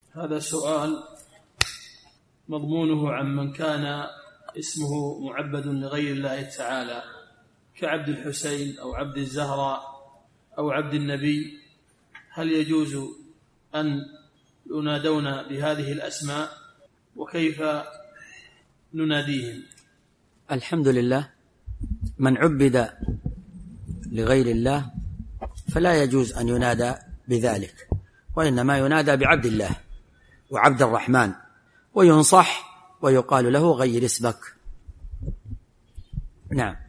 هذا سؤال مضمونه عن من كان اسمه معبد لغير الله تعالى كعبد الحسين أو عبد الزهراء أو عبد النبي، هل يجوز أن ينادون بهذه الأسماء وكيف نناديهم؟ الحمد لله، من عبد لغير الله فلا يجوز أن ينادى بذلك، وإنما ينادى بعبد الله وعبد الرحمن، وينصح ويقال له غير اسمك. نعم.